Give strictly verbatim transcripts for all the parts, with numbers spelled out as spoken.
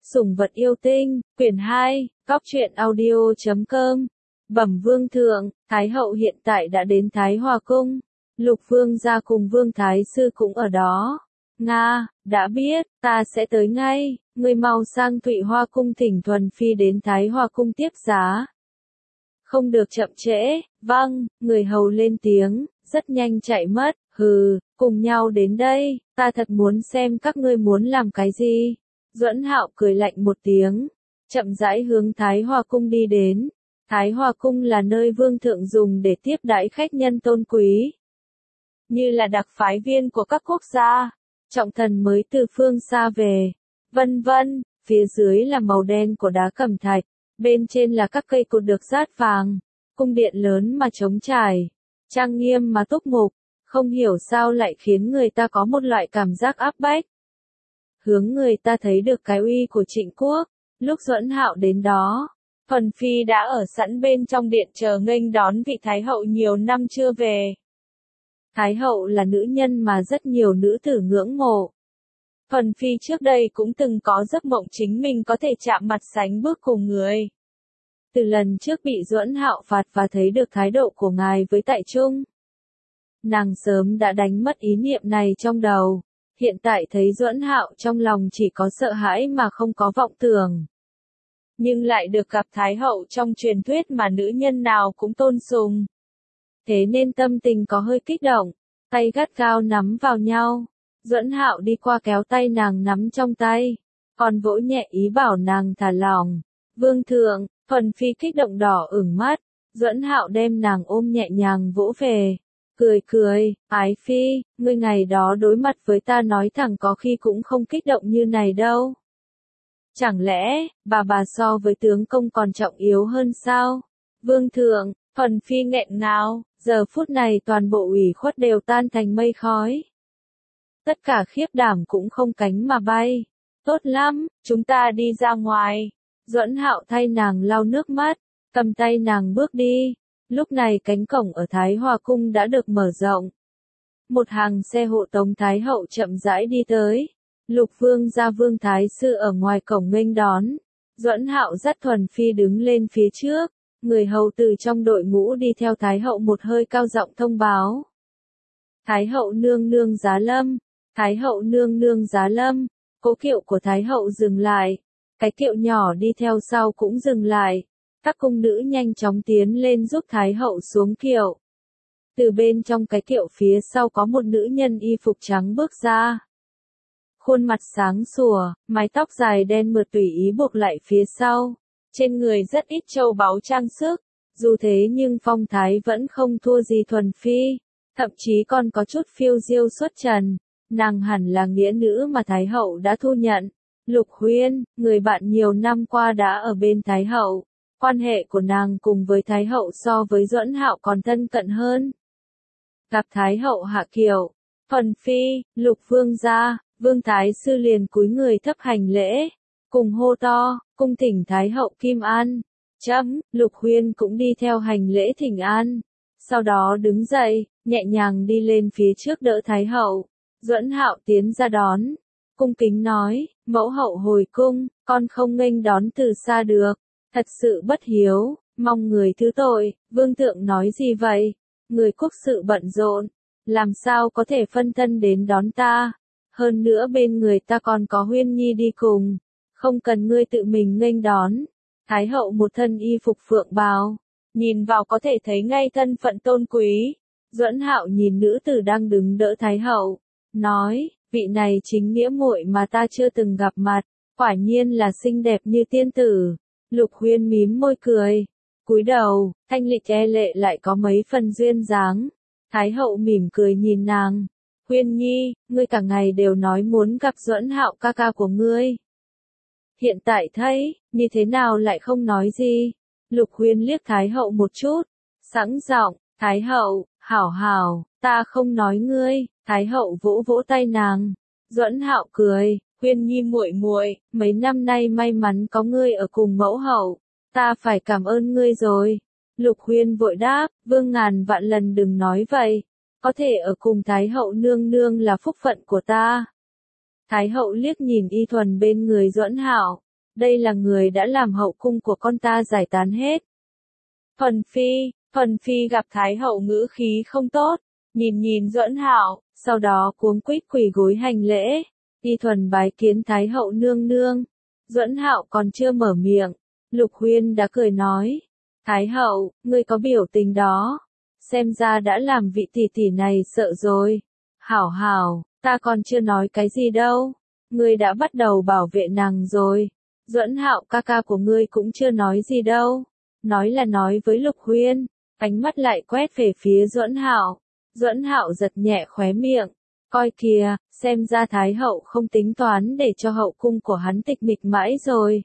Sủng vật yêu tinh, quyển hai, góc truyện audio chấm com. Bẩm vương thượng, Thái hậu hiện tại đã đến Thái Hòa cung. Lục vương gia cùng vương thái sư cũng ở đó. Nga, đã biết, ta sẽ tới ngay, ngươi mau sang Thụy Hoa cung thỉnh Thuần Phi đến Thái Hòa cung tiếp giá. Không được chậm trễ, vâng, người hầu lên tiếng, rất nhanh chạy mất, hừ, cùng nhau đến đây, ta thật muốn xem các ngươi muốn làm cái gì. Duẫn Hạo cười lạnh một tiếng, chậm rãi hướng Thái Hòa cung đi đến. Thái Hòa cung là nơi vương thượng dùng để tiếp đãi khách nhân tôn quý, như là đặc phái viên của các quốc gia, trọng thần mới từ phương xa về, vân vân. Phía dưới là màu đen của đá cẩm thạch, bên trên là các cây cột được dát vàng, cung điện lớn mà trống trải, trang nghiêm mà túc mục, không hiểu sao lại khiến người ta có một loại cảm giác áp bách. Hướng người ta thấy được cái uy của Trịnh quốc. Lúc Duẫn Hạo đến đó, Thuần Phi đã ở sẵn bên trong điện chờ nghênh đón vị Thái hậu nhiều năm chưa về. Thái hậu là nữ nhân mà rất nhiều nữ tử ngưỡng mộ. Thuần Phi trước đây cũng từng có giấc mộng chính mình có thể chạm mặt sánh bước cùng người. Từ lần trước bị Duẫn Hạo phạt và thấy được thái độ của ngài với Tại Trung, nàng sớm đã đánh mất ý niệm này trong đầu. Hiện tại thấy Duẫn Hạo trong lòng chỉ có sợ hãi mà không có vọng tưởng. Nhưng lại được gặp Thái hậu trong truyền thuyết mà nữ nhân nào cũng tôn sùng. Thế nên tâm tình có hơi kích động, tay gắt gao nắm vào nhau. Duẫn Hạo đi qua kéo tay nàng nắm trong tay, còn vỗ nhẹ ý bảo nàng thả lỏng. Vương thượng, Thuần Phi kích động đỏ ửng mắt, Duẫn Hạo đem nàng ôm nhẹ nhàng vỗ về. Cười cười, Ái Phi, ngươi ngày đó đối mặt với ta nói thẳng có khi cũng không kích động như này đâu. Chẳng lẽ, bà bà so với tướng công còn trọng yếu hơn sao? Vương thượng, Thuần Phi nghẹn ngào, giờ phút này toàn bộ ủy khuất đều tan thành mây khói. Tất cả khiếp đảm cũng không cánh mà bay. Tốt lắm, chúng ta đi ra ngoài. Duẫn Hạo thay nàng lau nước mắt, cầm tay nàng bước đi. Lúc này cánh cổng ở Thái Hòa cung đã được mở rộng. Một hàng xe hộ tống Thái hậu chậm rãi đi tới. Lục vương gia vương thái sư ở ngoài cổng nghênh đón. Duẫn Hạo dắt Thuần Phi đứng lên phía trước. Người hầu từ trong đội ngũ đi theo Thái hậu một hơi cao giọng thông báo. Thái hậu nương nương giá lâm. Thái hậu nương nương giá lâm. Cố kiệu của Thái hậu dừng lại. Cái kiệu nhỏ đi theo sau cũng dừng lại. Các cung nữ nhanh chóng tiến lên giúp Thái hậu xuống kiệu. Từ bên trong cái kiệu phía sau có một nữ nhân y phục trắng bước ra. Khuôn mặt sáng sủa, mái tóc dài đen mượt tùy ý buộc lại phía sau. Trên người rất ít châu báu trang sức. Dù thế nhưng phong thái vẫn không thua gì Thuần Phi. Thậm chí còn có chút phiêu diêu xuất trần. Nàng hẳn là nghĩa nữ mà Thái hậu đã thu nhận. Lục Huyên, người bạn nhiều năm qua đã ở bên Thái hậu. Quan hệ của nàng cùng với Thái hậu so với Duẫn Hạo còn thân cận hơn. Gặp Thái hậu hạ kiệu, Thuần Phi, Lục vương gia, vương thái sư liền cúi người thấp hành lễ, cùng hô to, cung thỉnh Thái hậu Kim An. Chấm, Lục Huyên cũng đi theo hành lễ thỉnh an. Sau đó đứng dậy, nhẹ nhàng đi lên phía trước đỡ Thái hậu. Duẫn Hạo tiến ra đón, cung kính nói, mẫu hậu hồi cung, con không nghênh đón từ xa được. Thật sự bất hiếu, mong người thứ tội. Vương thượng nói gì vậy? Người quốc sự bận rộn, làm sao có thể phân thân đến đón ta? Hơn nữa bên người ta còn có Huyên Nhi đi cùng, không cần ngươi tự mình nghênh đón. Thái hậu một thân y phục phượng bào, nhìn vào có thể thấy ngay thân phận tôn quý. Duẫn Hạo nhìn nữ tử đang đứng đỡ Thái hậu, nói, vị này chính nghĩa muội mà ta chưa từng gặp mặt, quả nhiên là xinh đẹp như tiên tử. Lục Huyên mím môi cười, cúi đầu, thanh lịch e lệ lại có mấy phần duyên dáng. Thái hậu mỉm cười nhìn nàng, Huyên Nhi, ngươi cả ngày đều nói muốn gặp Duẫn Hạo ca ca của ngươi. Hiện tại thấy, như thế nào lại không nói gì? Lục Huyên liếc Thái hậu một chút, sẵn giọng, Thái hậu, hảo hảo, ta không nói ngươi. Thái hậu vỗ vỗ tay nàng. Duẫn Hạo cười, Huyên Nhi muội muội, mấy năm nay may mắn có ngươi ở cùng mẫu hậu, ta phải cảm ơn ngươi rồi. Lục Huyên vội đáp, vương ngàn vạn lần đừng nói vậy, có thể ở cùng Thái hậu nương nương là phúc phận của ta. Thái hậu liếc nhìn y thuần bên người Duẫn Hạo, đây là người đã làm hậu cung của con ta giải tán hết. Thuần Phi, Thuần Phi gặp Thái hậu ngữ khí không tốt, nhìn nhìn Duẫn Hạo, sau đó cuống quýt quỳ gối hành lễ, Y Thuần bái kiến Thái hậu nương nương. Duẫn Hạo còn chưa mở miệng, Lục Huyên đã cười nói, Thái hậu, ngươi có biểu tình đó, xem ra đã làm vị tỷ tỷ này sợ rồi. Hảo hảo, ta còn chưa nói cái gì đâu, ngươi đã bắt đầu bảo vệ nàng rồi. Duẫn Hạo ca ca của ngươi cũng chưa nói gì đâu, nói là nói với Lục Huyên, ánh mắt lại quét về phía Duẫn Hạo. Duẫn Hạo giật nhẹ khóe miệng, coi kìa, xem ra Thái hậu không tính toán để cho hậu cung của hắn tịch mịch mãi rồi.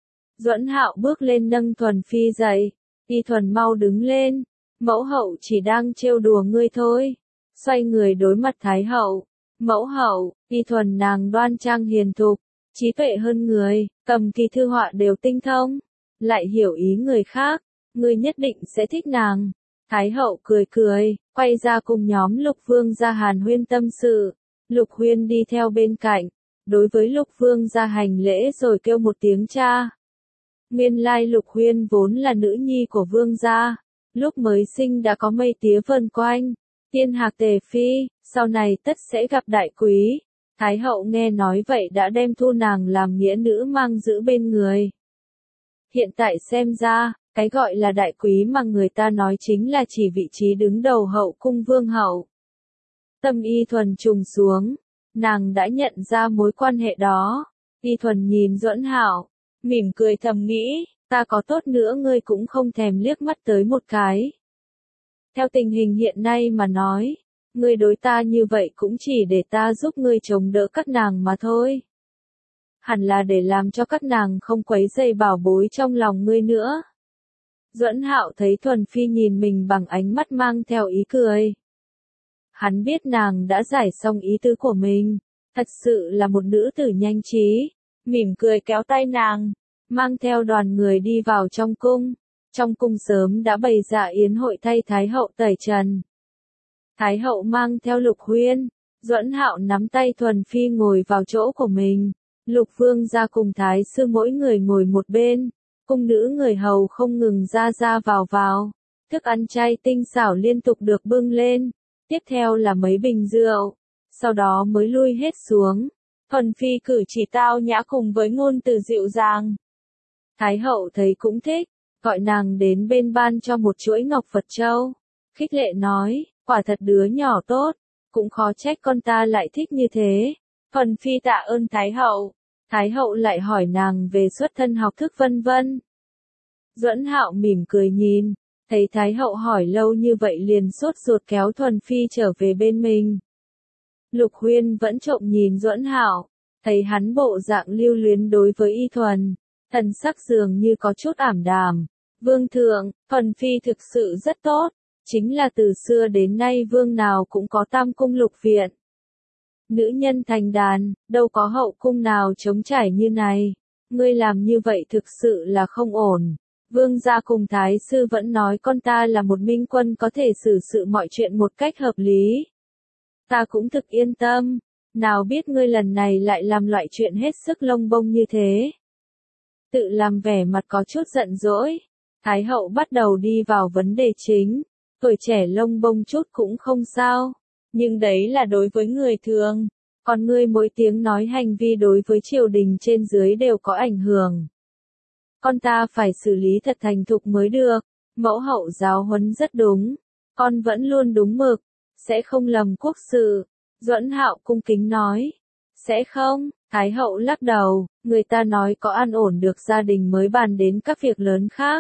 Duẫn Hạo bước lên nâng Thuần Phi dậy, Y Thuần mau đứng lên, mẫu hậu chỉ đang trêu đùa ngươi thôi. Xoay người đối mặt Thái hậu, mẫu hậu, Y Thuần nàng đoan trang hiền thục, trí tuệ hơn người, cầm kỳ thư họa đều tinh thông, lại hiểu ý người khác, ngươi nhất định sẽ thích nàng. Thái hậu cười cười, quay ra cùng nhóm Lục Vương gia hàn huyên tâm sự. Lục Huyên đi theo bên cạnh, đối với Lục Vương gia hành lễ rồi kêu một tiếng cha. Nguyên lai Lục Huyên vốn là nữ nhi của Vương gia, lúc mới sinh đã có mây tía vần quanh, tiên hạc tề phi, sau này tất sẽ gặp đại quý. Thái hậu nghe nói vậy đã đem thu nàng làm nghĩa nữ mang giữ bên người. Hiện tại xem ra, cái gọi là đại quý mà người ta nói chính là chỉ vị trí đứng đầu hậu cung vương hậu. Tâm Y Thuần trùng xuống, nàng đã nhận ra mối quan hệ đó. Y Thuần nhìn Duẫn Hạo, mỉm cười thầm nghĩ, ta có tốt nữa ngươi cũng không thèm liếc mắt tới một cái. Theo tình hình hiện nay mà nói, ngươi đối ta như vậy cũng chỉ để ta giúp ngươi chống đỡ các nàng mà thôi. Hẳn là để làm cho các nàng không quấy rầy bảo bối trong lòng ngươi nữa. Duẫn Hạo thấy Thuần Phi nhìn mình bằng ánh mắt mang theo ý cười. Hắn biết nàng đã giải xong ý tứ của mình, thật sự là một nữ tử nhanh trí, mỉm cười kéo tay nàng, mang theo đoàn người đi vào trong cung. Trong cung sớm đã bày dạ yến hội thay Thái hậu tẩy trần. Thái hậu mang theo Lục Huyên, Duẫn Hạo nắm tay Thuần Phi ngồi vào chỗ của mình, Lục Vương gia cùng Thái sư mỗi người ngồi một bên. Cung nữ người hầu không ngừng ra ra vào vào, thức ăn chay tinh xảo liên tục được bưng lên, tiếp theo là mấy bình rượu, sau đó mới lui hết xuống. Thuần Phi cử chỉ tao nhã cùng với ngôn từ dịu dàng. Thái hậu thấy cũng thích, gọi nàng đến bên ban cho một chuỗi ngọc Phật châu, khích lệ nói, quả thật đứa nhỏ tốt, cũng khó trách con ta lại thích như thế. Thuần Phi tạ ơn Thái hậu. Thái hậu lại hỏi nàng về xuất thân học thức vân vân. Duẫn Hạo mỉm cười nhìn, thấy Thái hậu hỏi lâu như vậy liền sốt ruột kéo Thuần Phi trở về bên mình. Lục Huyên vẫn trộm nhìn Duẫn Hạo, thấy hắn bộ dạng lưu luyến đối với Y Thuần, thần sắc dường như có chút ảm đạm. Vương thượng, Thuần Phi thực sự rất tốt, chính là từ xưa đến nay vương nào cũng có tam cung lục viện. Nữ nhân thành đàn, đâu có hậu cung nào trống trải như này. Ngươi làm như vậy thực sự là không ổn. Vương gia cùng Thái sư vẫn nói con ta là một minh quân có thể xử sự mọi chuyện một cách hợp lý. Ta cũng thực yên tâm, nào biết ngươi lần này lại làm loại chuyện hết sức lông bông như thế. Tự làm vẻ mặt có chút giận dỗi, Thái hậu bắt đầu đi vào vấn đề chính. Tuổi trẻ lông bông chút cũng không sao. Nhưng đấy là đối với người thường, còn ngươi mỗi tiếng nói hành vi đối với triều đình trên dưới đều có ảnh hưởng. Con ta phải xử lý thật thành thục mới được, mẫu hậu giáo huấn rất đúng, con vẫn luôn đúng mực, sẽ không lầm quốc sự. Duẫn Hạo cung kính nói, sẽ không. Thái hậu lắc đầu, người ta nói có an ổn được gia đình mới bàn đến các việc lớn khác.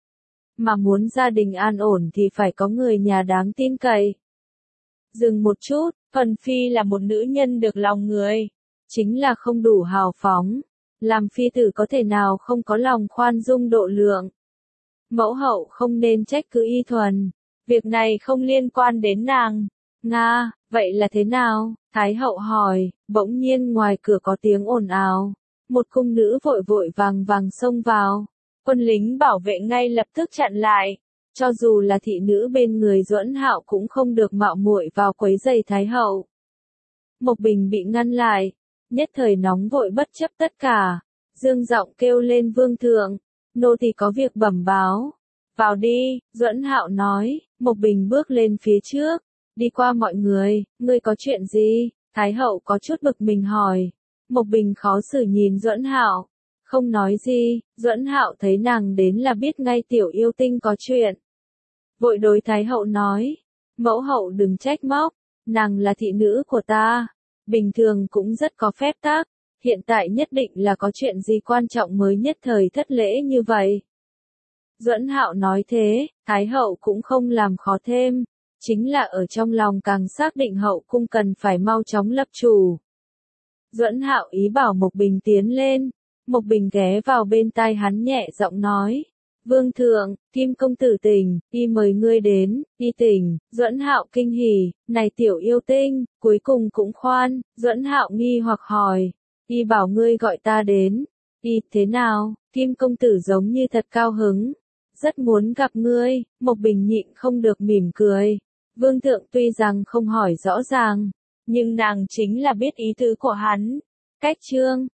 Mà muốn gia đình an ổn thì phải có người nhà đáng tin cậy. Dừng một chút, Thuần Phi là một nữ nhân được lòng người, chính là không đủ hào phóng, làm phi tử có thể nào không có lòng khoan dung độ lượng. Mẫu hậu không nên trách cứ Y Thuần, việc này không liên quan đến nàng. Nga, vậy là thế nào? Thái hậu hỏi, bỗng nhiên ngoài cửa có tiếng ồn ào, một cung nữ vội vội vàng vàng xông vào, quân lính bảo vệ ngay lập tức chặn lại. Cho dù là thị nữ bên người Duẫn Hạo cũng không được mạo muội vào quấy rầy Thái hậu. Mộc Bình bị ngăn lại, nhất thời nóng vội bất chấp tất cả. Dương giọng kêu lên vương thượng, nô tỳ có việc bẩm báo. Vào đi, Duẫn Hạo nói, Mộc Bình bước lên phía trước, đi qua mọi người, ngươi có chuyện gì? Thái hậu có chút bực mình hỏi. Mộc Bình khó xử nhìn Duẫn Hạo, không nói gì. Duẫn Hạo thấy nàng đến là biết ngay tiểu yêu tinh có chuyện. Vội đối Thái hậu nói, mẫu hậu đừng trách móc, nàng là thị nữ của ta, bình thường cũng rất có phép tắc, hiện tại nhất định là có chuyện gì quan trọng mới nhất thời thất lễ như vậy. Duẫn Hạo nói thế, Thái hậu cũng không làm khó thêm, chính là ở trong lòng càng xác định hậu cung cần phải mau chóng lập chủ. Duẫn Hạo ý bảo Mộc Bình tiến lên, Mộc Bình ghé vào bên tai hắn nhẹ giọng nói, vương thượng, Kim công tử tỉnh, y mời ngươi đến, y tỉnh. Duẫn Hạo kinh hỉ, này tiểu yêu tinh, cuối cùng cũng khoan. Duẫn Hạo nghi hoặc hỏi, y bảo ngươi gọi ta đến, y thế nào? Kim công tử giống như thật cao hứng, rất muốn gặp ngươi. Mộc Bình nhịn không được mỉm cười. Vương thượng tuy rằng không hỏi rõ ràng, nhưng nàng chính là biết ý tứ của hắn. Cách chương